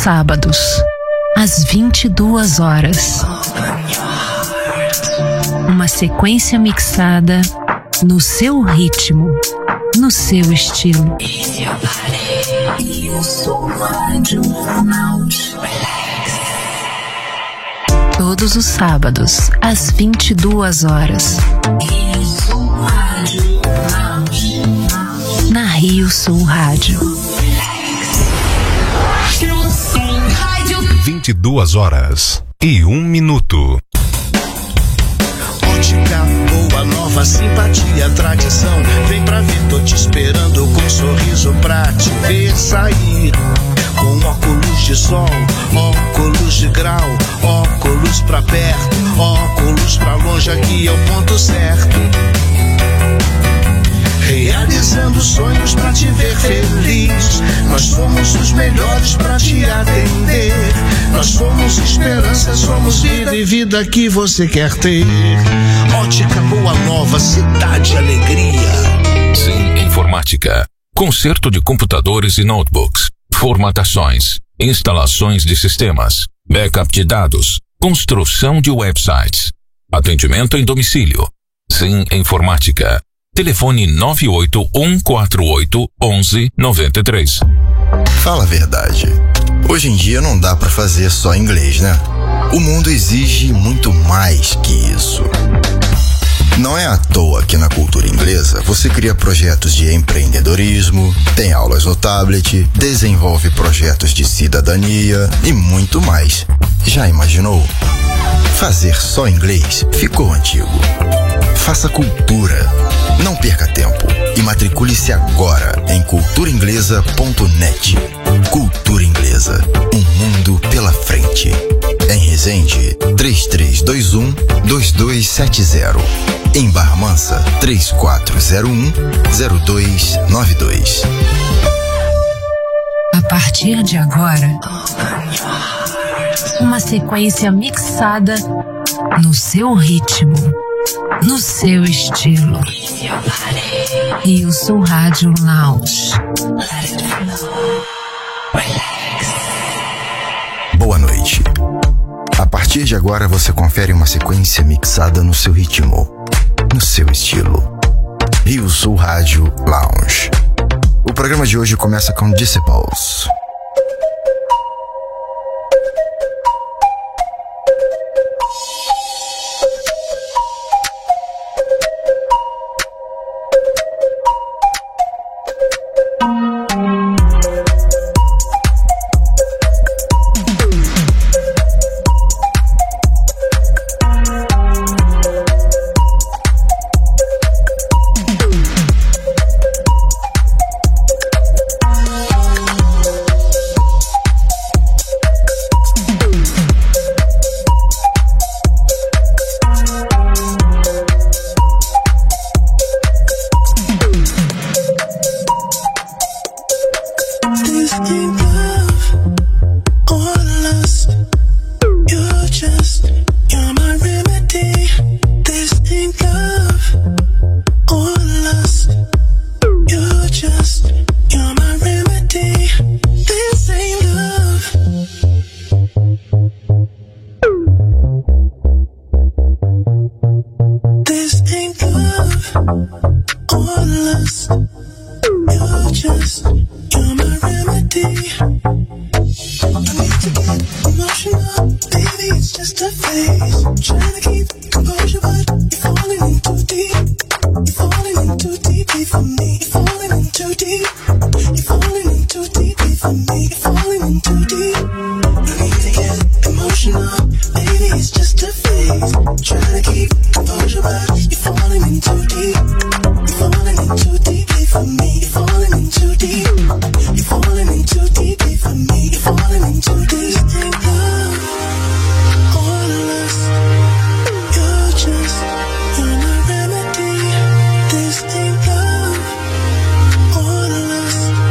sábados, às 22 horas. Uma sequência mixada no seu ritmo, no seu estilo. Todos os sábados, às 22 horas. Na Rio Sul Rádio. 22 horas e 1 minuto. Ótica boa, nova, simpatia, tradição. Vem pra ver, tô te esperando com um sorriso pra te ver sair. Com óculos de sol, óculos de grau, óculos pra perto, óculos pra longe, aqui é o ponto certo. Realizando sonhos pra te ver feliz. Nós somos os melhores pra te atender. Nós somos esperança, somos vida e vida que você quer ter. Ótica Boa Nova, cidade alegria. Sim Informática. Conserto de computadores e notebooks. Formatações. Instalações de sistemas. Backup de dados. Construção de websites. Atendimento em domicílio. Sim Informática. Telefone 981481193. Fala a verdade. Hoje em dia não dá pra fazer só inglês, né? O mundo exige muito mais que isso. Não é à toa que na Cultura Inglesa você cria projetos de empreendedorismo, tem aulas no tablet, desenvolve projetos de cidadania e muito mais. Já imaginou? Fazer só inglês ficou antigo. Faça cultura. Não perca tempo e matricule-se agora em culturainglesa.net. Cultura Inglesa, um mundo pela frente. Em Resende, 3321-2270. Em Barra Mansa, 3401-0292. A partir de agora, uma sequência mixada no seu ritmo, no seu estilo. Rio Sul Rádio Lounge. Boa noite. A partir de agora você confere uma sequência mixada no seu ritmo, no seu estilo. Rio Sul Rádio Lounge. O programa de hoje começa com Disciples.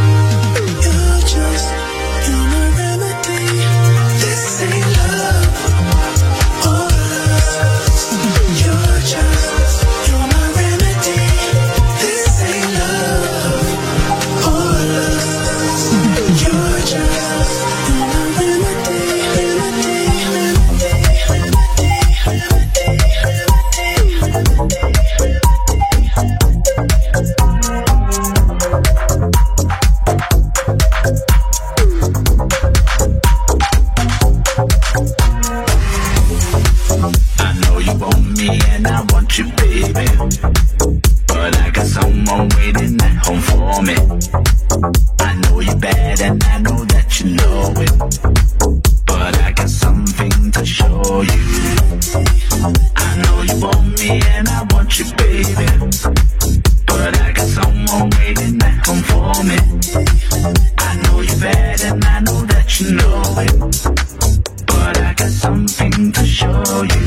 This ain't love. for you. I know you want me and I want you, baby, but I got someone waiting at home for me. I know you're bad and I know that you know it, but I got something to show you.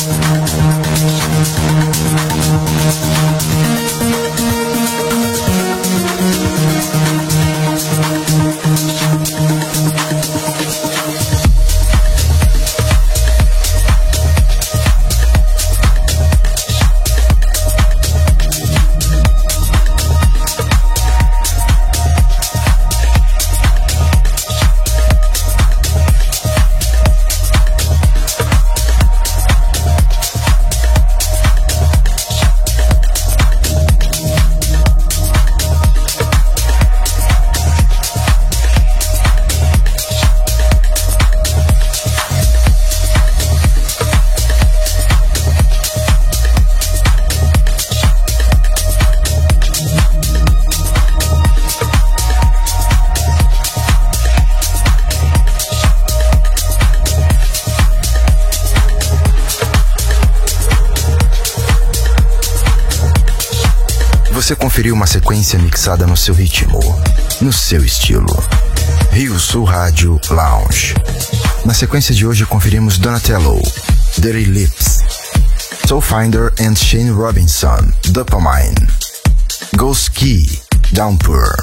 Você conferiu uma sequência mixada no seu ritmo, no seu estilo. Rio Sul Rádio Lounge. Na sequência de hoje conferimos Donatello, Dirty Lips, Soulfinder and Shane Robinson, Dopamine, Ghost Key, Downpour,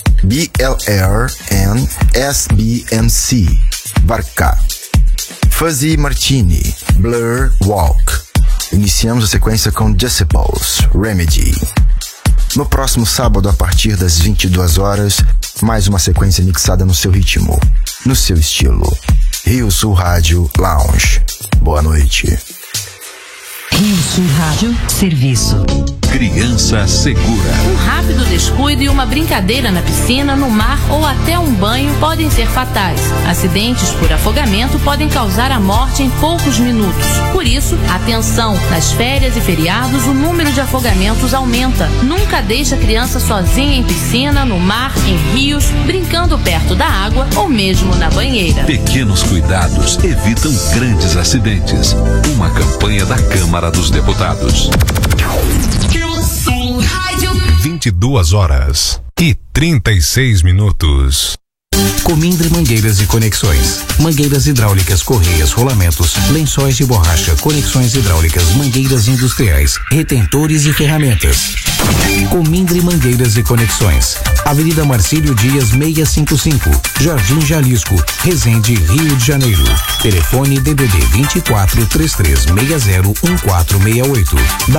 BLR and SBMC, Barca, Fuzzy Martini, Blur Walk. Iniciamos a sequência com Decibels, Remedy. No próximo sábado, a partir das 22 horas, mais uma sequência mixada no seu ritmo, no seu estilo. Rio Sul Rádio Lounge. Boa noite. Rio Sul Rádio Serviço. Criança segura. Um rápido descuido e uma brincadeira na piscina, no mar ou até um banho podem ser fatais. Acidentes por afogamento podem causar a morte em poucos minutos. Por isso, atenção, nas férias e feriados o número de afogamentos aumenta. Nunca deixe a criança sozinha em piscina, no mar, em rios, brincando perto da água ou mesmo na banheira. Pequenos cuidados evitam grandes acidentes. Uma campanha da Câmara dos Deputados. 22 horas e 36 minutos. Comindre Mangueiras e Conexões. Mangueiras hidráulicas, correias, rolamentos, lençóis de borracha, conexões hidráulicas, mangueiras industriais, retentores e ferramentas. Comindre Mangueiras e Conexões. Avenida Marcílio Dias 655, Jardim Jalisco, Resende, Rio de Janeiro. Telefone DDD 24 3360 1468.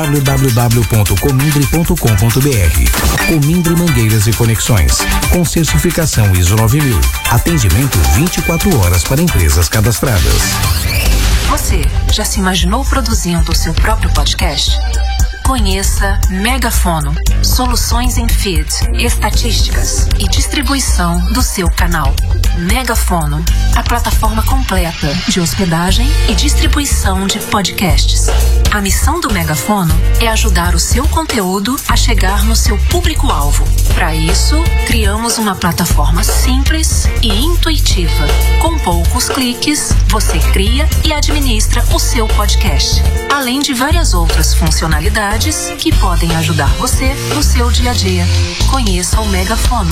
www.comindre.com.br. Comindre Mangueiras e Conexões. Com certificação ISO 9000. Atendimento 24 horas para empresas cadastradas. Você já se imaginou produzindo o seu próprio podcast? Conheça Megafono, soluções em feed, estatísticas e distribuição do seu canal. Megafono, a plataforma completa de hospedagem e distribuição de podcasts. A missão do Megafono é ajudar o seu conteúdo a chegar no seu público-alvo. Para isso, criamos uma plataforma simples e intuitiva. Com poucos cliques, você cria e administra o seu podcast, além de várias outras funcionalidades que podem ajudar você no seu dia a dia. Conheça o Megafono.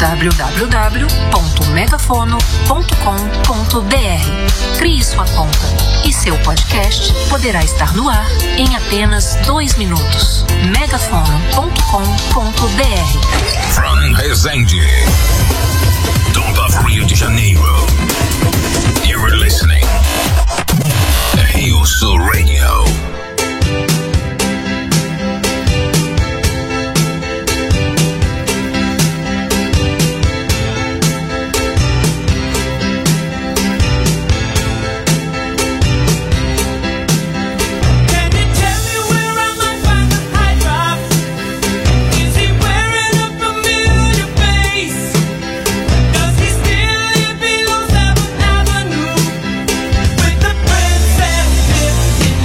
www.megafono.com.br. Crie sua conta e seu podcast poderá estar no ar em apenas 2 minutos. megafono.com.br. From Resende, top of Rio de Janeiro, you're listening to Rio Sul Radio. With the princess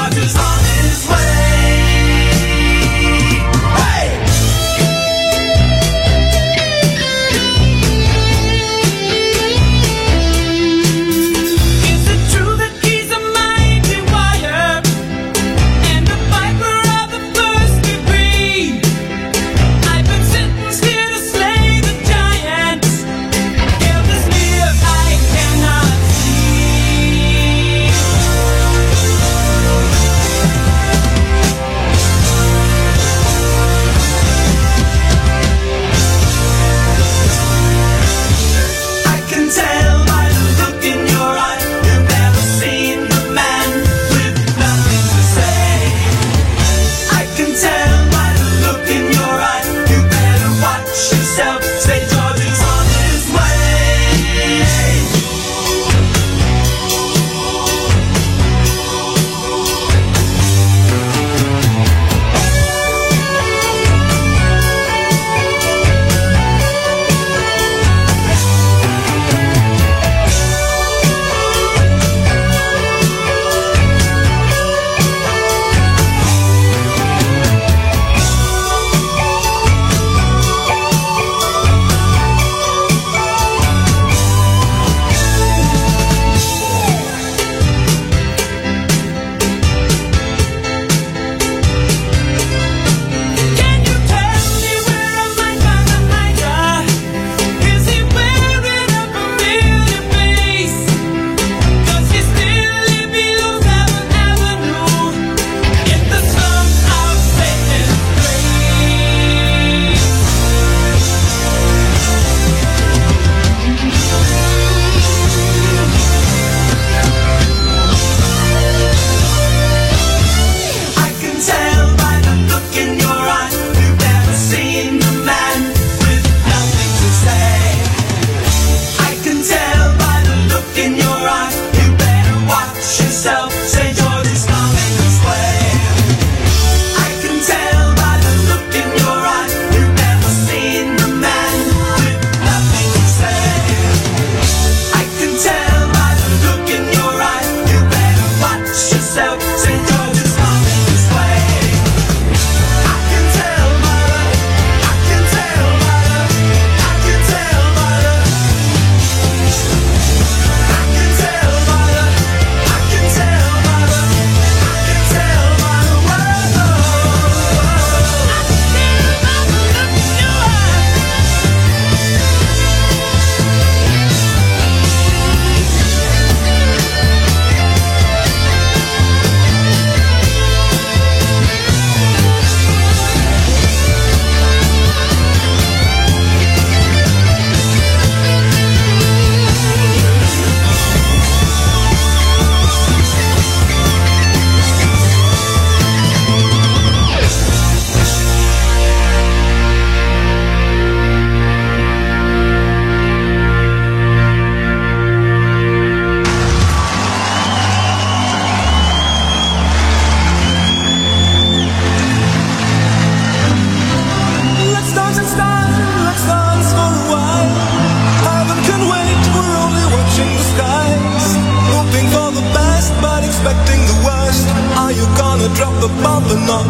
the bomb or not.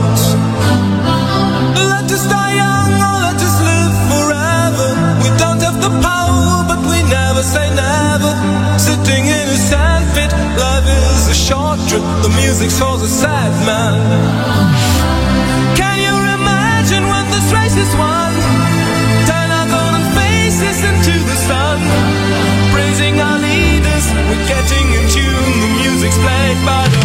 Let us die young or let us live forever. We don't have the power, but we never say never. Sitting in a sandpit, life is a short trip. The music's for the sad man. Can you imagine when this race is won? Turn our golden faces into the sun. Praising our leaders, we're getting in tune. The music's played by the